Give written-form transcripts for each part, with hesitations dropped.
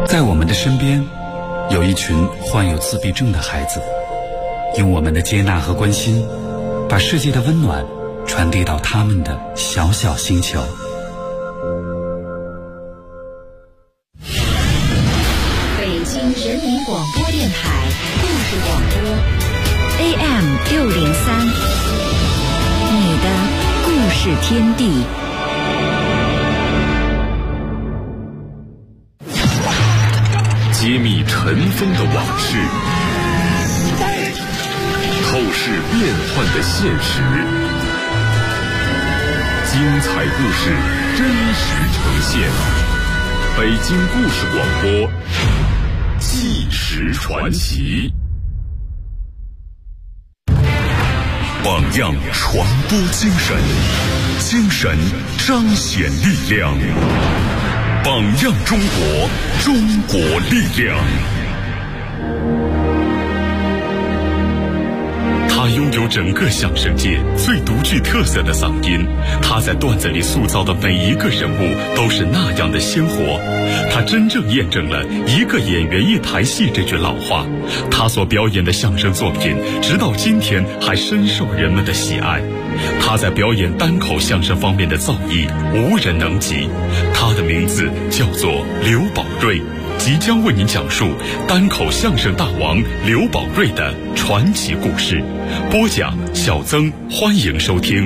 在我们的身边，有一群患有自闭症的孩子，用我们的接纳和关心，把世界的温暖传递到他们的小小星球。 北京人民广播电台故事广播 AM603，你的故事天地。 揭秘尘封的往事，透视变幻的现实，精彩故事真实呈现。北京故事广播，纪实传奇。榜样传播精神，精神彰显力量。榜样中国，中国力量。他拥有整个相声界最独具特色的嗓音，他在段子里塑造的每一个人物都是那样的鲜活。他真正验证了一个演员一台戏这句老话。他所表演的相声作品直到今天还深受人们的喜爱。他在表演单口相声方面的造诣无人能及。他的名字叫做刘宝瑞，即将为您讲述单口相声大王刘宝瑞的传奇故事。播讲小曾，欢迎收听。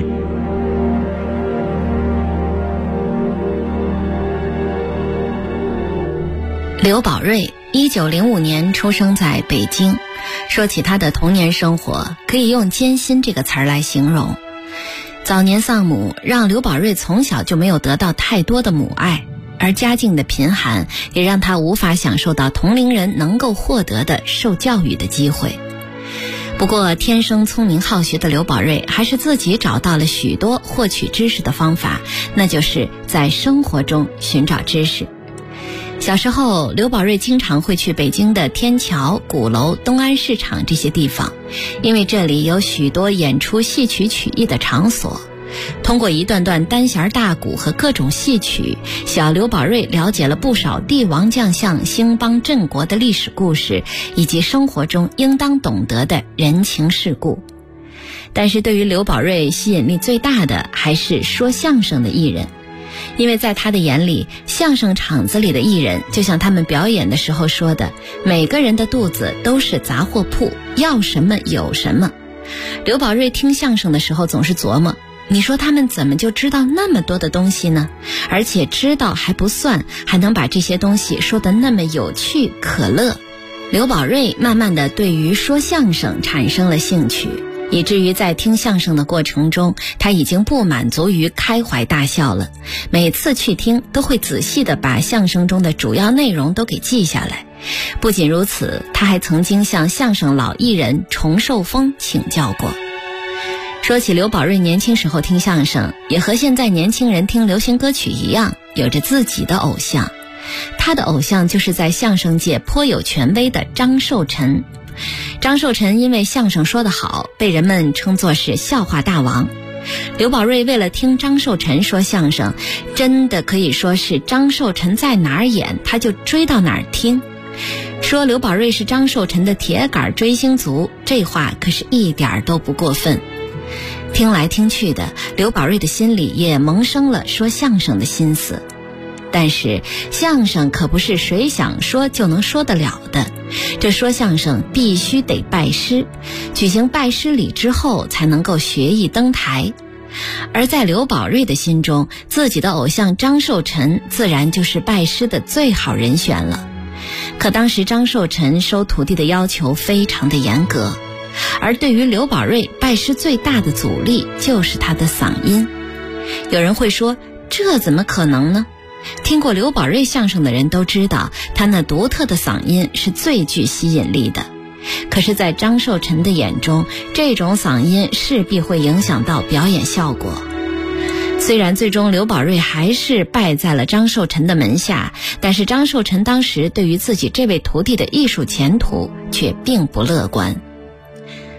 刘宝瑞1905年出生在北京。说起他的童年生活，可以用艰辛这个词儿来形容。早年丧母让刘宝瑞从小就没有得到太多的母爱，而家境的贫寒也让他无法享受到同龄人能够获得的受教育的机会。不过天生聪明好学的刘宝瑞还是自己找到了许多获取知识的方法，那就是在生活中寻找知识。小时候，刘宝瑞经常会去北京的天桥、鼓楼、东安市场这些地方，因为这里有许多演出戏曲曲艺的场所。通过一段段单弦大鼓和各种戏曲，小刘宝瑞了解了不少帝王将相兴邦振国的历史故事，以及生活中应当懂得的人情世故。但是对于刘宝瑞吸引力最大的还是说相声的艺人。因为在他的眼里，相声场子里的艺人就像他们表演的时候说的，每个人的肚子都是杂货铺，要什么有什么。刘宝瑞听相声的时候总是琢磨，你说他们怎么就知道那么多的东西呢？而且知道还不算，还能把这些东西说得那么有趣可乐。刘宝瑞慢慢地对于说相声产生了兴趣，以至于在听相声的过程中，他已经不满足于开怀大笑了。每次去听都会仔细地把相声中的主要内容都给记下来。不仅如此，他还曾经向相声老艺人崇寿峰请教过。说起刘宝瑞年轻时候听相声，也和现在年轻人听流行歌曲一样，有着自己的偶像。他的偶像就是在相声界颇有权威的张寿臣。张寿臣因为相声说得好，被人们称作是笑话大王。刘宝瑞为了听张寿臣说相声，真的可以说是张寿臣在哪儿演他就追到哪儿听。说刘宝瑞是张寿臣的铁杆追星族，这话可是一点都不过分。听来听去的，刘宝瑞的心里也萌生了说相声的心思。但是相声可不是谁想说就能说得了的，这说相声必须得拜师，举行拜师礼之后才能够学艺登台。而在刘宝瑞的心中，自己的偶像张寿臣自然就是拜师的最好人选了。可当时张寿臣收徒弟的要求非常的严格，而对于刘宝瑞拜师最大的阻力就是他的嗓音。有人会说，这怎么可能呢？听过刘宝瑞相声的人都知道，他那独特的嗓音是最具吸引力的。可是在张寿臣的眼中，这种嗓音势必会影响到表演效果。虽然最终刘宝瑞还是拜在了张寿臣的门下，但是张寿臣当时对于自己这位徒弟的艺术前途却并不乐观。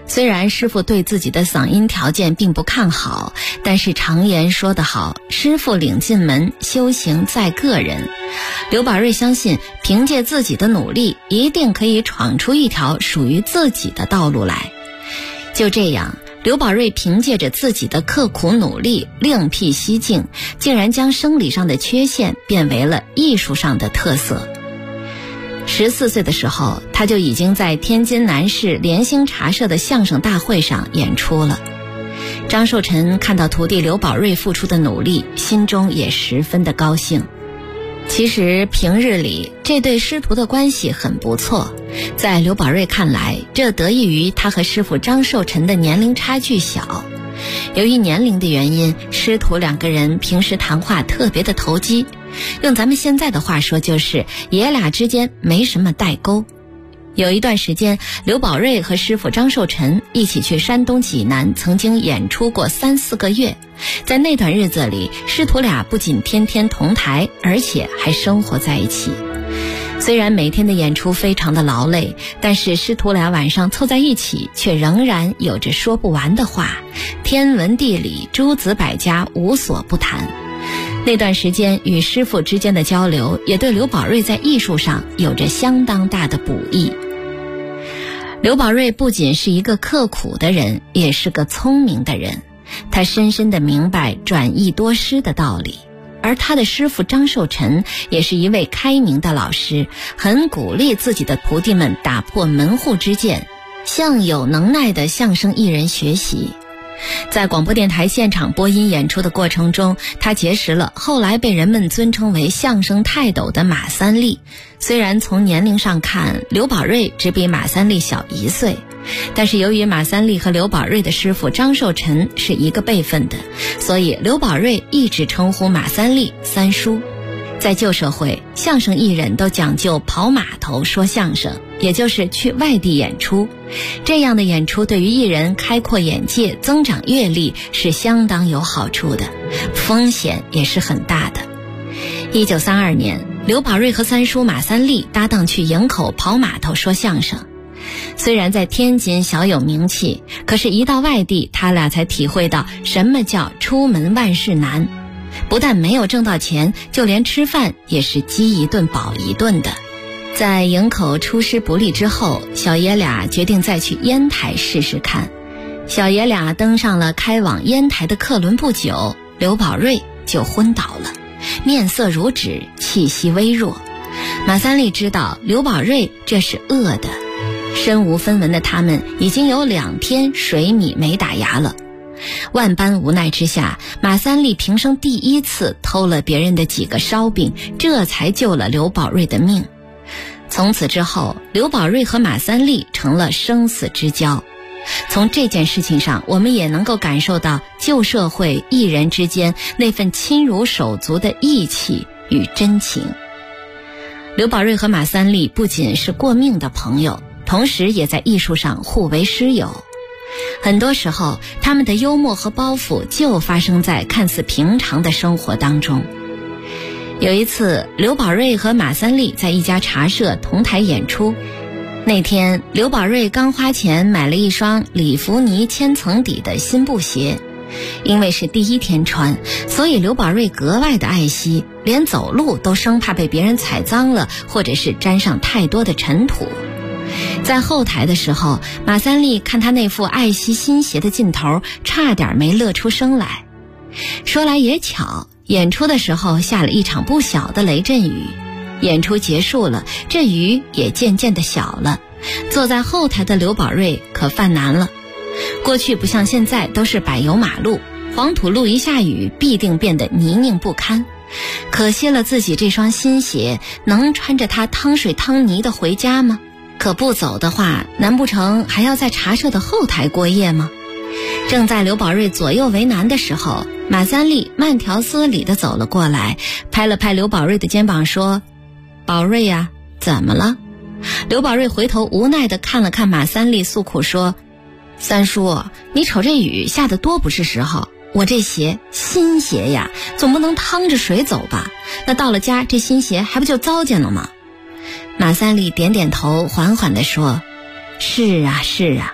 虽然师傅对自己的嗓音条件并不看好，但是常言说得好，师傅领进门，修行在个人。刘宝瑞相信，凭借自己的努力，一定可以闯出一条属于自己的道路来。就这样，刘宝瑞凭借着自己的刻苦努力，另辟蹊径，竟然将生理上的缺陷变为了艺术上的特色。14岁的时候，他就已经在天津南市联兴茶社的相声大会上演出了。张寿臣看到徒弟刘宝瑞付出的努力，心中也十分的高兴。其实平日里这对师徒的关系很不错，在刘宝瑞看来，这得益于他和师傅张寿臣的年龄差距小。由于年龄的原因，师徒两个人平时谈话特别的投机，用咱们现在的话说，就是爷俩之间没什么代沟。有一段时间，刘宝瑞和师傅张寿臣一起去山东济南，曾经演出过3-4个月。在那段日子里，师徒俩不仅天天同台，而且还生活在一起。虽然每天的演出非常的劳累，但是师徒俩晚上凑在一起，却仍然有着说不完的话，天文地理、诸子百家无所不谈。那段时间与师傅之间的交流，也对刘宝瑞在艺术上有着相当大的补益。刘宝瑞不仅是一个刻苦的人，也是个聪明的人，他深深地明白转益多师的道理。而他的师傅张寿臣也是一位开明的老师，很鼓励自己的徒弟们打破门户之见，向有能耐的相声艺人学习。在广播电台现场播音演出的过程中，他结识了后来被人们尊称为相声泰斗的马三立。虽然从年龄上看，刘宝瑞只比马三立小1岁，但是由于马三立和刘宝瑞的师傅张寿臣是一个辈分的，所以刘宝瑞一直称呼马三立三叔。在旧社会，相声艺人都讲究跑码头说相声，也就是去外地演出。这样的演出对于艺人开阔眼界、增长阅历是相当有好处的，风险也是很大的。1932年，刘宝瑞和三叔马三立搭档去营口跑码头说相声。虽然在天津小有名气，可是一到外地，他俩才体会到什么叫出门万事难。不但没有挣到钱，就连吃饭也是饥一顿饱一顿的。在营口出师不利之后，小爷俩决定再去烟台试试看。小爷俩登上了开往烟台的客轮不久，刘宝瑞就昏倒了，面色如纸，气息微弱。马三立知道刘宝瑞这是饿的，身无分文的他们已经有2天水米没打牙了。万般无奈之下，马三立平生第1次偷了别人的几个烧饼，这才救了刘宝瑞的命。从此之后，刘宝瑞和马三立成了生死之交。从这件事情上，我们也能够感受到旧社会艺人之间那份亲如手足的义气与真情。刘宝瑞和马三立不仅是过命的朋友，同时也在艺术上互为师友。很多时候，他们的幽默和包袱就发生在看似平常的生活当中。有一次，刘宝瑞和马三立在一家茶社同台演出。那天，刘宝瑞刚花钱买了一双里弗尼千层底的新布鞋，因为是第1天穿，所以刘宝瑞格外的爱惜，连走路都生怕被别人踩脏了，或者是沾上太多的尘土。在后台的时候，马三立看他那副爱惜新鞋的劲头，差点没乐出声来。说来也巧，演出的时候下了一场不小的雷阵雨，演出结束了，这雨也渐渐的小了。坐在后台的刘宝瑞可犯难了。过去不像现在都是柏油马路，黄土路一下雨必定变得泥泞不堪。可惜了自己这双新鞋，能穿着它趟水趟泥的回家吗？可不走的话，难不成还要在茶社的后台过夜吗？正在刘宝瑞左右为难的时候，马三立慢条斯理地走了过来，拍了拍刘宝瑞的肩膀说：“宝瑞呀，怎么了？”刘宝瑞回头无奈地看了看马三立，诉苦说：“三叔，你瞅这雨下得多不是时候，我这鞋新鞋呀，总不能趟着水走吧？那到了家，这新鞋还不就糟践了吗？”马三立点点头，缓缓地说：“是啊是啊，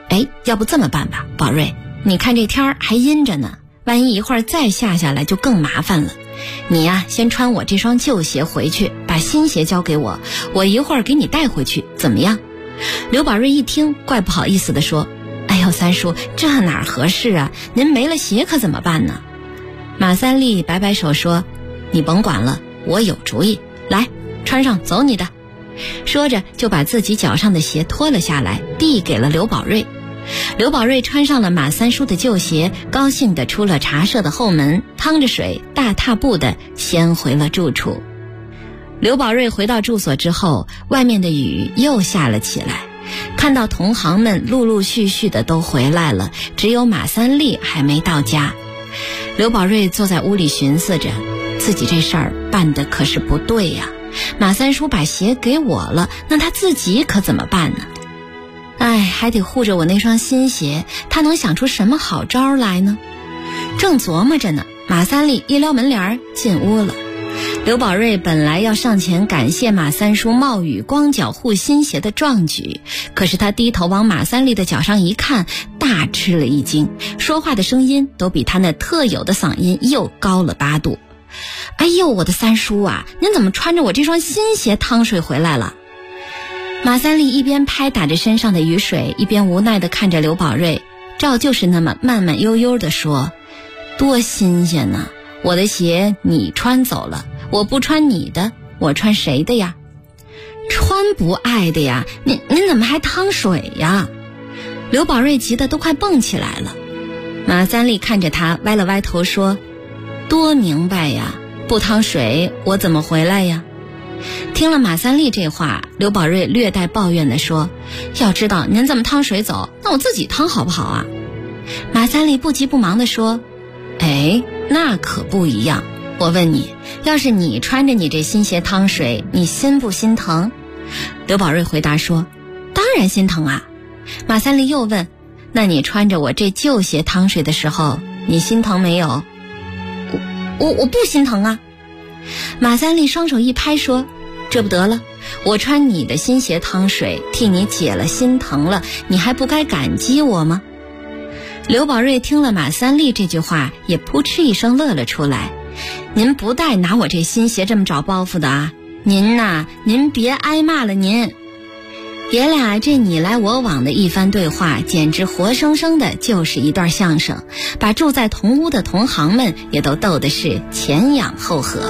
要不这么办吧，宝瑞，你看这天儿还阴着呢，万一一会儿再下来就更麻烦了。你呀，先穿我这双旧鞋回去，把新鞋交给我，我一会儿给你带回去，怎么样？刘宝瑞一听，怪不好意思地说：哎呦，三叔，这哪合适啊？您没了鞋可怎么办呢？马三立摆摆手说：你甭管了，我有主意，来，穿上，走你的。说着就把自己脚上的鞋脱了下来，递给了刘宝瑞。刘宝瑞穿上了马三叔的旧鞋，高兴地出了茶社的后门，趟着水，大踏步地先回了住处。刘宝瑞回到住所之后，外面的雨又下了起来，看到同行们陆陆续续的都回来了，只有马三立还没到家。刘宝瑞坐在屋里寻思着，自己这事儿办得可是不对呀。马三叔把鞋给我了，那他自己可怎么办呢？还得护着我那双新鞋，他能想出什么好招来呢？正琢磨着呢，马三立一撩门帘进屋了。刘宝瑞本来要上前感谢马三叔冒雨光脚护新鞋的壮举，可是他低头往马三立的脚上一看，大吃了一惊，说话的声音都比他那特有的嗓音又高了8度。哎呦，我的三叔啊，您怎么穿着我这双新鞋趟水回来了？马三立一边拍打着身上的雨水，一边无奈地看着刘宝瑞，照旧是那么慢慢悠悠地说：多新鲜呐！我的鞋你穿走了，我不穿你的，我穿谁的呀？穿不爱的呀，您怎么还趟水呀？刘宝瑞急得都快蹦起来了。马三立看着他，歪了歪头说：多明白呀，不趟水我怎么回来呀？听了马三立这话，刘宝瑞略带抱怨地说：要知道您这么趟水走，那我自己趟好不好啊？马三立不急不忙地说：那可不一样，我问你，要是你穿着你这新鞋趟水，你心不心疼？刘宝瑞回答说：当然心疼啊。马三立又问：那你穿着我这旧鞋趟水的时候，你心疼没有？我不心疼啊。马三立双手一拍说：这不得了，我穿你的新鞋趟水，替你解了心疼了，你还不该感激我吗？刘宝瑞听了马三立这句话，也扑哧一声乐了出来。您不带拿我这新鞋这么找包袱的啊？您别挨骂了您。爷俩这你来我往的一番对话，简直活生生的就是一段相声，把住在同屋的同行们也都逗得是前仰后合。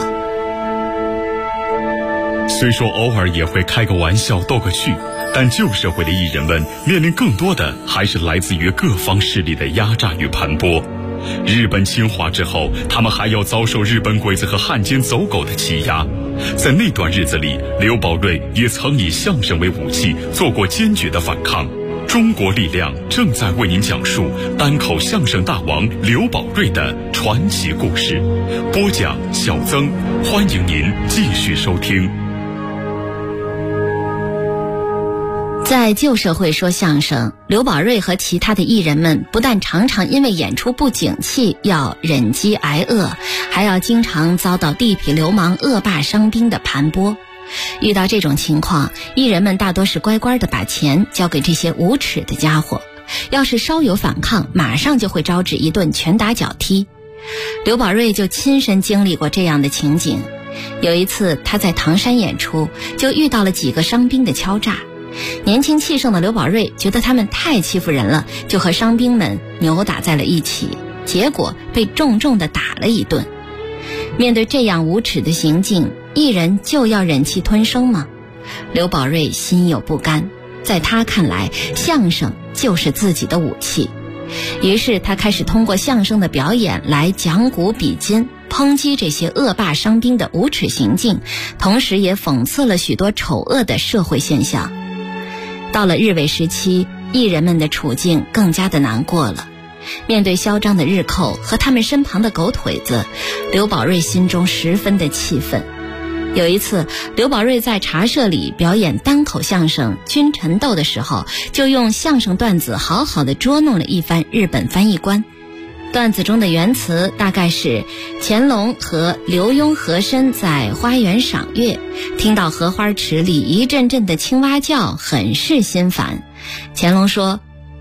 虽说偶尔也会开个玩笑逗个趣，但旧社会的艺人们面临更多的还是来自于各方势力的压榨与盘剥。日本侵华之后，他们还要遭受日本鬼子和汉奸走狗的欺压。在那段日子里，刘宝瑞也曾以相声为武器做过坚决的反抗。中国力量正在为您讲述单口相声大王刘宝瑞的传奇故事。播讲小曾，欢迎您继续收听。 在旧社会说相声，刘宝瑞和其他的艺人们不但常常因为演出不景气要忍饥挨饿，还要经常遭到地痞流氓恶霸伤兵的盘剥。遇到这种情况，艺人们大多是乖乖地把钱交给这些无耻的家伙，要是稍有反抗，马上就会招致一顿拳打脚踢。刘宝瑞就亲身经历过这样的情景。有一次他在唐山演出，就遇到了几个伤兵的敲诈。年轻气盛的刘宝瑞觉得他们太欺负人了，就和伤兵们扭打在了一起，结果被重重地打了一顿。面对这样无耻的行径，艺人就要忍气吞声吗？刘宝瑞心有不甘，在他看来，相声就是自己的武器。于是他开始通过相声的表演来讲古比今，抨击这些恶霸伤兵的无耻行径，同时也讽刺了许多丑恶的社会现象。到了日伪时期，艺人们的处境更加的难过了。面对嚣张的日寇和他们身旁的狗腿子，刘宝瑞心中十分的气愤。有一次，刘宝瑞在茶社里表演单口相声《君臣斗》的时候，就用相声段子好好的捉弄了一番日本翻译官。段子中的原词大概是：乾隆和刘墉和珅在花园赏月，听到荷花池里一阵阵的青蛙叫，很是心烦。乾隆说：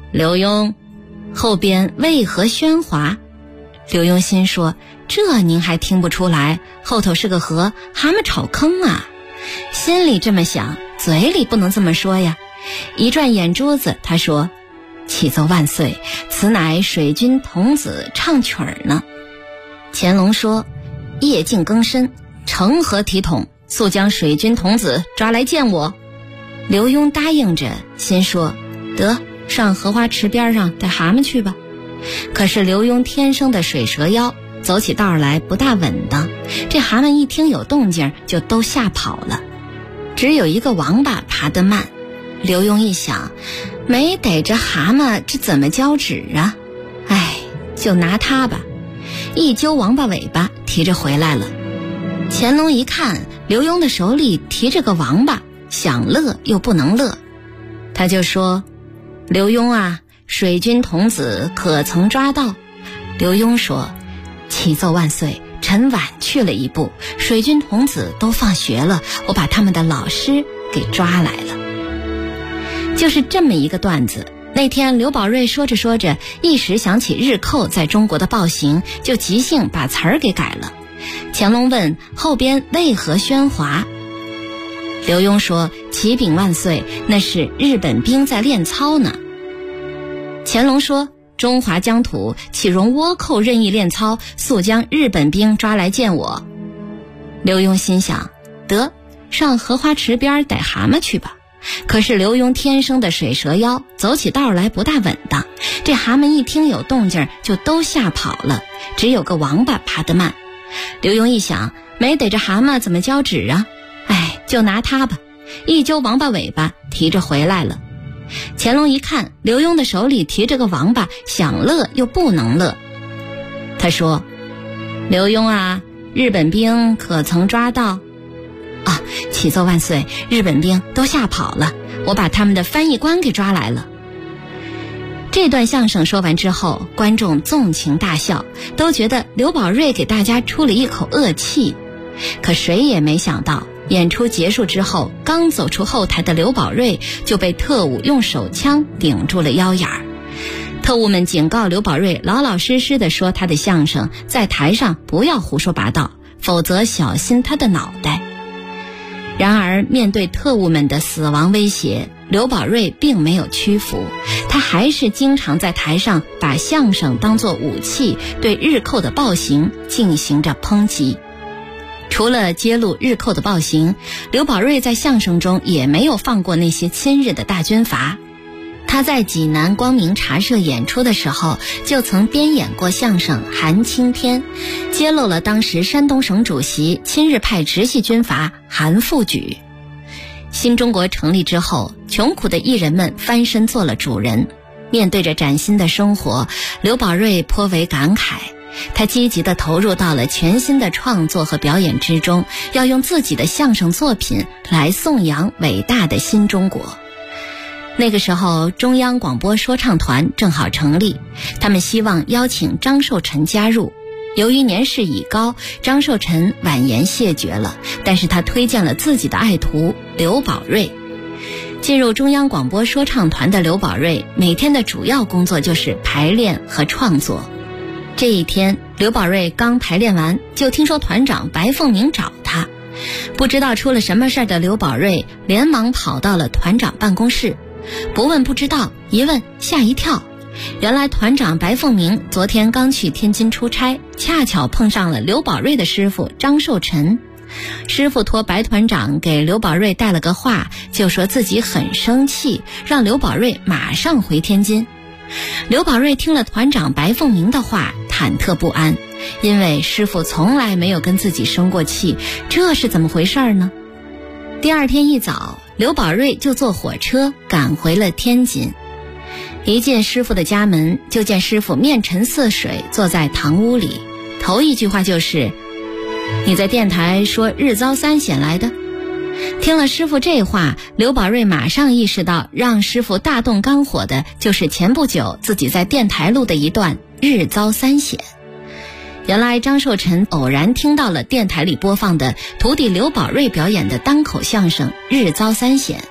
刘墉，后边为何喧哗？刘墉心说，这您还听不出来，后头是个河，蛤蟆炒坑啊。心里这么想，嘴里不能这么说呀。一转眼珠子，他说，启奏万岁，此乃水军童子唱曲儿呢。乾隆说，夜静更深，成何体统，速将水军童子抓来见我。刘墉答应着，心说，得，上荷花池边上带蛤蟆去吧。可是刘墉天生的水蛇腰，走起道来不大稳当，这蛤蟆一听有动静就都吓跑了，只有一个王八爬得慢。刘墉一想，没逮着蛤蟆，这怎么交旨啊？哎，就拿它吧，一揪王八尾巴，提着回来了。乾隆一看刘墉的手里提着个王八，想乐又不能乐，他就说，刘墉啊，水军童子可曾抓到？刘墉说，启奏万岁，臣晚去了一步，水军童子都放学了，我把他们的老师给抓来了。就是这么一个段子。那天刘宝瑞说着说着，一时想起日寇在中国的暴行，就即兴把词儿给改了。乾隆问后边为何喧哗？刘墉说，启禀万岁，那是日本兵在练操呢。乾隆说，中华疆土岂容倭寇任意练操，速将日本兵抓来见我。刘墉心想，得，上荷花池边逮蛤蟆去吧。可是刘墉天生的水蛇腰，走起道来不大稳当，这蛤蟆一听有动静就都吓跑了，只有个王八爬得慢。刘墉一想，没逮着蛤蟆怎么交旨啊？哎，就拿它吧，一揪王八尾巴，提着回来了。乾隆一看刘墉的手里提着个王八，想乐又不能乐，他说，刘墉啊，日本兵可曾抓到？啊，启奏万岁，日本兵都吓跑了，我把他们的翻译官给抓来了。这段相声说完之后，观众纵情大笑，都觉得刘宝瑞给大家出了一口恶气。可谁也没想到，演出结束之后，刚走出后台的刘宝瑞就被特务用手枪顶住了腰眼儿。特务们警告刘宝瑞老老实实地说他的相声，在台上不要胡说八道，否则小心他的脑袋。然而面对特务们的死亡威胁，刘宝瑞并没有屈服，他还是经常在台上把相声当作武器，对日寇的暴行进行着抨击。除了揭露日寇的暴行，刘宝瑞在相声中也没有放过那些亲日的大军阀。他在济南光明茶社演出的时候，就曾编演过相声《韩青天》，揭露了当时山东省主席亲日派直系军阀韩复榘。新中国成立之后，穷苦的艺人们翻身做了主人，面对着崭新的生活，刘宝瑞颇为感慨。他积极地投入到了全新的创作和表演之中，要用自己的相声作品来颂扬伟大的新中国。那个时候，中央广播说唱团正好成立，他们希望邀请张寿臣加入。由于年事已高，张寿臣婉言谢绝了，但是他推荐了自己的爱徒刘宝瑞。进入中央广播说唱团的刘宝瑞，每天的主要工作就是排练和创作。这一天，刘宝瑞刚排练完，就听说团长白凤鸣找他。不知道出了什么事的刘宝瑞连忙跑到了团长办公室，不问不知道，一问吓一跳。原来团长白凤鸣昨天刚去天津出差，恰巧碰上了刘宝瑞的师傅张寿臣。师傅托白团长给刘宝瑞带了个话，就说自己很生气，让刘宝瑞马上回天津。刘宝瑞听了团长白凤鸣的话，忐忑不安，因为师傅从来没有跟自己生过气，这是怎么回事呢？第二天一早，刘宝瑞就坐火车赶回了天津。一进师傅的家门，就见师傅面沉似水坐在堂屋里，头一句话就是：“你在电台说日遭三险来的？”听了师傅这话，刘宝瑞马上意识到让师傅大动肝火的就是前不久自己在电台录的一段日遭三险。原来张寿臣偶然听到了电台里播放的徒弟刘宝瑞表演的单口相声日遭三险，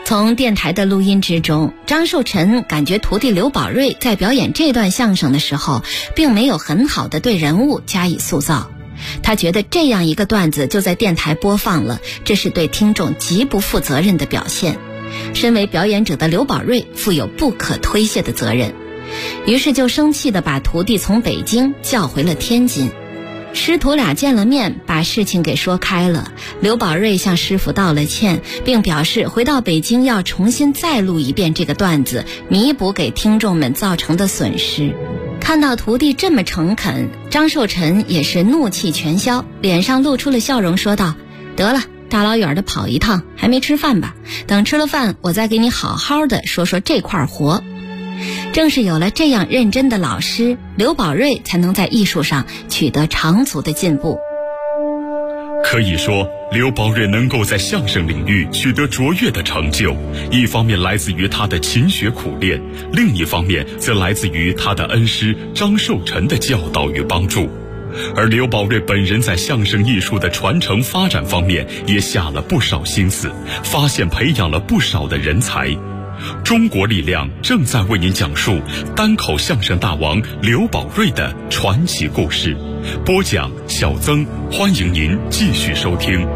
从电台的录音之中，张寿臣感觉徒弟刘宝瑞在表演这段相声的时候，并没有很好的对人物加以塑造。他觉得这样一个段子就在电台播放了，这是对听众极不负责任的表现。身为表演者的刘宝瑞负有不可推卸的责任，于是就生气地把徒弟从北京叫回了天津。师徒俩见了面，把事情给说开了。刘宝瑞向师傅道了歉，并表示回到北京要重新再录一遍这个段子，弥补给听众们造成的损失。看到徒弟这么诚恳，张寿臣也是怒气全消，脸上露出了笑容，说道：得了，大老远的跑一趟，还没吃饭吧？等吃了饭，我再给你好好的说说这块活。正是有了这样认真的老师，刘宝瑞才能在艺术上取得长足的进步。 可以说，刘宝瑞能够在相声领域取得卓越的成就，一方面来自于他的勤学苦练，另一方面则来自于他的恩师张寿臣的教导与帮助。而刘宝瑞本人在相声艺术的传承发展方面也下了不少心思，发现培养了不少的人才。中国力量正在为您讲述单口相声大王刘宝瑞的传奇故事。播讲小曾，欢迎您继续收听。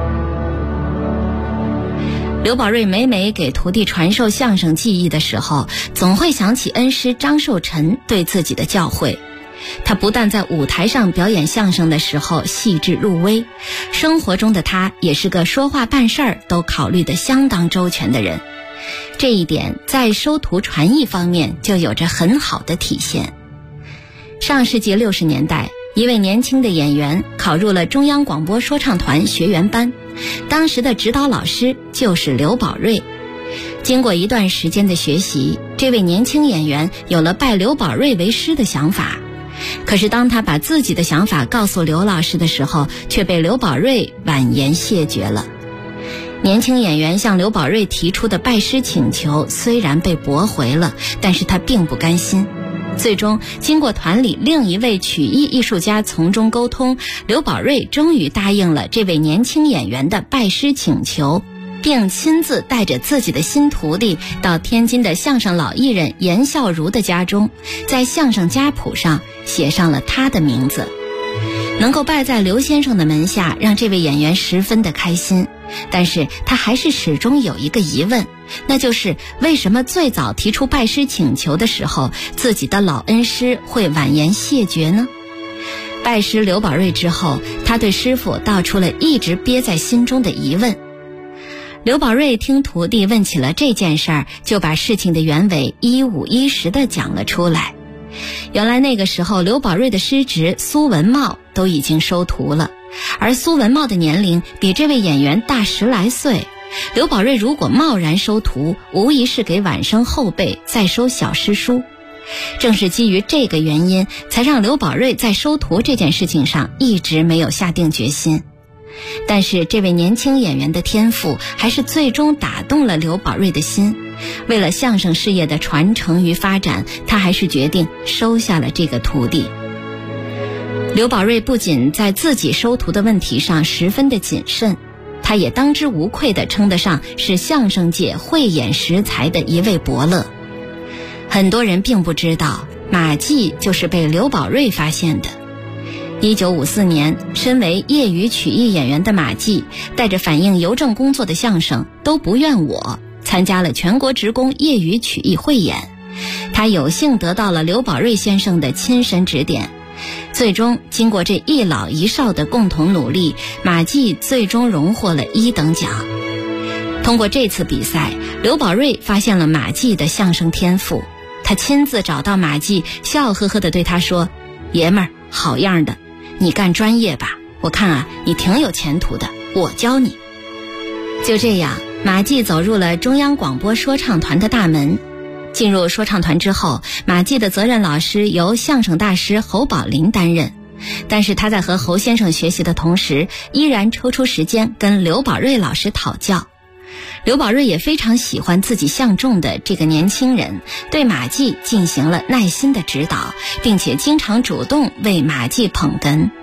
刘宝瑞每每给徒弟传授相声技艺的时候，总会想起恩师张寿臣对自己的教诲。他不但在舞台上表演相声的时候细致入微，生活中的他也是个说话办事儿都考虑得相当周全的人。这一点在收徒传艺方面就有着很好的体现。上世纪60年代，一位年轻的演员考入了中央广播说唱团学员班，当时的指导老师就是刘宝瑞。经过一段时间的学习，这位年轻演员有了拜刘宝瑞为师的想法。可是当他把自己的想法告诉刘老师的时候，却被刘宝瑞婉言谢绝了。年轻演员向刘宝瑞提出的拜师请求虽然被驳回了，但是他并不甘心。最终经过团里另一位曲艺艺术家从中沟通，刘宝瑞终于答应了这位年轻演员的拜师请求，并亲自带着自己的新徒弟到天津的相声老艺人严孝孺的家中，在相声家谱上写上了他的名字。能够拜在刘先生的门下，让这位演员十分的开心。但是他还是始终有一个疑问，那就是为什么最早提出拜师请求的时候，自己的老恩师会婉言谢绝呢？拜师刘宝瑞之后，他对师傅道出了一直憋在心中的疑问。刘宝瑞听徒弟问起了这件事儿，就把事情的原委一五一十地讲了出来。原来那个时候，刘宝瑞的师侄苏文茂都已经收徒了，而苏文茂的年龄比这位演员大10来岁。刘宝瑞如果贸然收徒，无疑是给晚生后辈再收小师叔。正是基于这个原因，才让刘宝瑞在收徒这件事情上一直没有下定决心。但是这位年轻演员的天赋还是最终打动了刘宝瑞的心。为了相声事业的传承与发展，他还是决定收下了这个徒弟。刘宝瑞不仅在自己收徒的问题上十分的谨慎，他也当之无愧地称得上是相声界慧眼识才的一位伯乐。很多人并不知道，马季就是被刘宝瑞发现的。1954年，身为业余曲艺演员的马季，带着反映邮政工作的相声都不怨我，参加了全国职工业余曲艺汇演。他有幸得到了刘宝瑞先生的亲身指点，最终经过这一老一少的共同努力，马季最终荣获了1等奖。通过这次比赛，刘宝瑞发现了马季的相声天赋。他亲自找到马季，笑呵呵地对他说：爷们儿，好样的，你干专业吧，我看啊，你挺有前途的，我教你。就这样，马季走入了中央广播说唱团的大门。进入说唱团之后，马季的责任老师由相声大师侯宝林担任，但是他在和侯先生学习的同时，依然抽出时间跟刘宝瑞老师讨教。刘宝瑞也非常喜欢自己相中的这个年轻人，对马季进行了耐心的指导，并且经常主动为马季捧哏。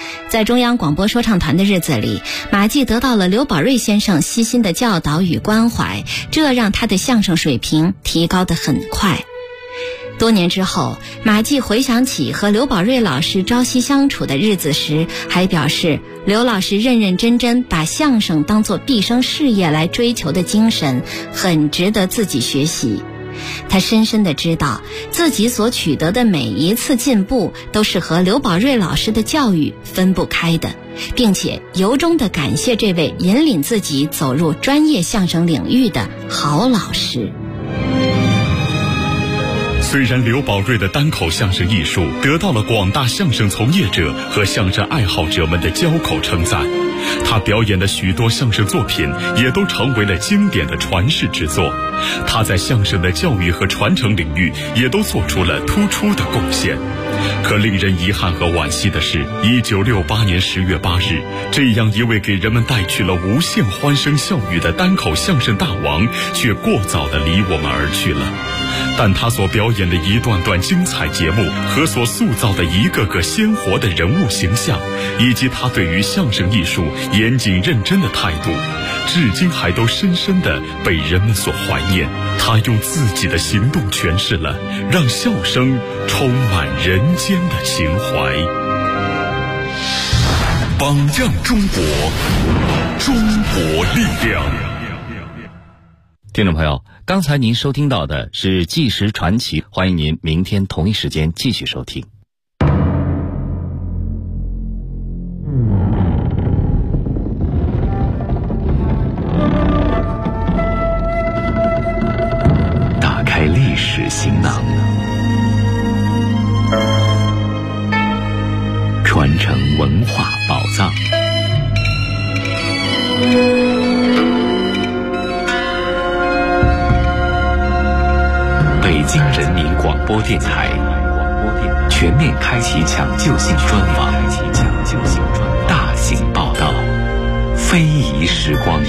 在中央广播说唱团的日子里，马季得到了刘宝瑞先生悉心的教导与关怀，这让他的相声水平提高得很快。多年之后，马季回想起和刘宝瑞老师朝夕相处的日子时，还表示刘老师认认真真把相声当作毕生事业来追求的精神，很值得自己学习。他深深地知道，自己所取得的每一次进步都是和刘宝瑞老师的教育分不开的，并且由衷地感谢这位引领自己走入专业相声领域的好老师。 虽然刘宝瑞的单口相声艺术得到了广大相声从业者和相声爱好者们的交口称赞，他表演的许多相声作品也都成为了经典的传世之作，他在相声的教育和传承领域也都做出了突出的贡献。可令人遗憾和惋惜的是，1968年10月8日，这样一位给人们带去了无限欢声笑语的单口相声大王，却过早地离我们而去了。但他所表演的一段段精彩节目和所塑造的一个个鲜活的人物形象，以及他对于相声艺术严谨认真的态度，至今还都深深地被人们所怀念。他用自己的行动诠释了让笑声充满人间的情怀。榜样中国，中国力量。 听众朋友，刚才您收听到的是《纪实传奇》，欢迎您明天同一时间继续收听。 打开历史行囊，传承文化宝藏。北京人民广播电台全面开启抢救性专访，大型报道，非遗时光。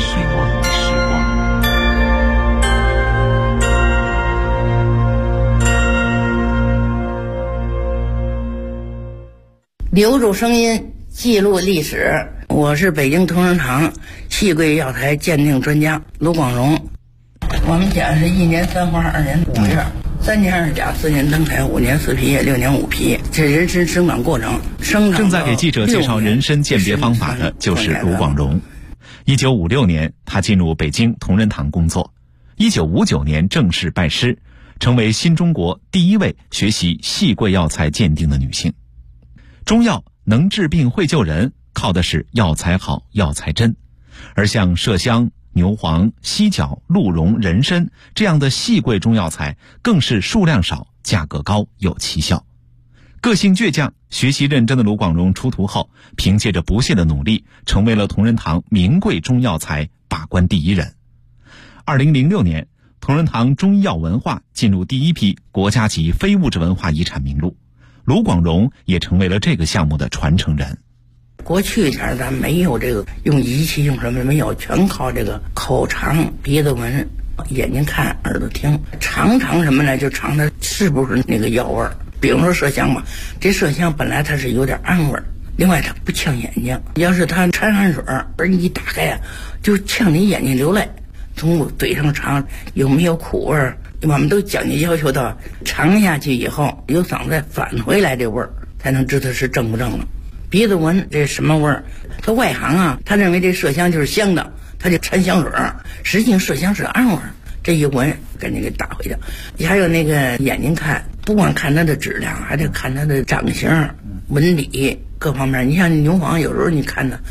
留住声音，记录历史。我是北京同仁堂戏柜药材鉴定专家卢广荣。我们讲是1年3花2年5月，3年2甲4年登台5年4皮叶6年5皮，这人参生长过程。 正在给记者介绍人参鉴别方法的就是卢广荣。1956年，他进入北京同仁堂工作。1959年正式拜师，成为新中国第一位学习戏柜药材鉴定的女性。中药能治病会救人，靠的是药材好、药材真。而像麝香、牛黄、犀角、鹿茸、人参这样的细贵中药材，更是数量少、价格高、有奇效。个性倔强、学习认真的卢广荣出徒后，凭借着不懈的努力，成为了同仁堂名贵中药材把关第一人。2006年，同仁堂中医药文化进入第一批国家级非物质文化遗产名录，卢广荣也成为了这个项目的传承人。 过去前咱没有这个用仪器用什么没有，全靠这个口尝、鼻子闻、眼睛看、耳朵听，尝什么呢？就尝它是不是那个药味儿。比如说麝香吧，这麝香本来它是有点暗味儿，另外它不呛眼睛，要是它掺汗水而你一打开啊，就呛你眼睛流泪。从嘴上尝有没有苦味儿，我们都讲究要求到尝下去以后由嗓子再返回来这味儿，才能知道是正不正了。鼻子闻这什么味儿？他外行啊，他认为这麝香就是香的，他就掺香水，实际上麝香是暗味儿。这一闻赶紧给打回去。还有那个眼睛看，不光看它的质量，还得看它的长相、纹理各方面。你像牛黄，有时候你看它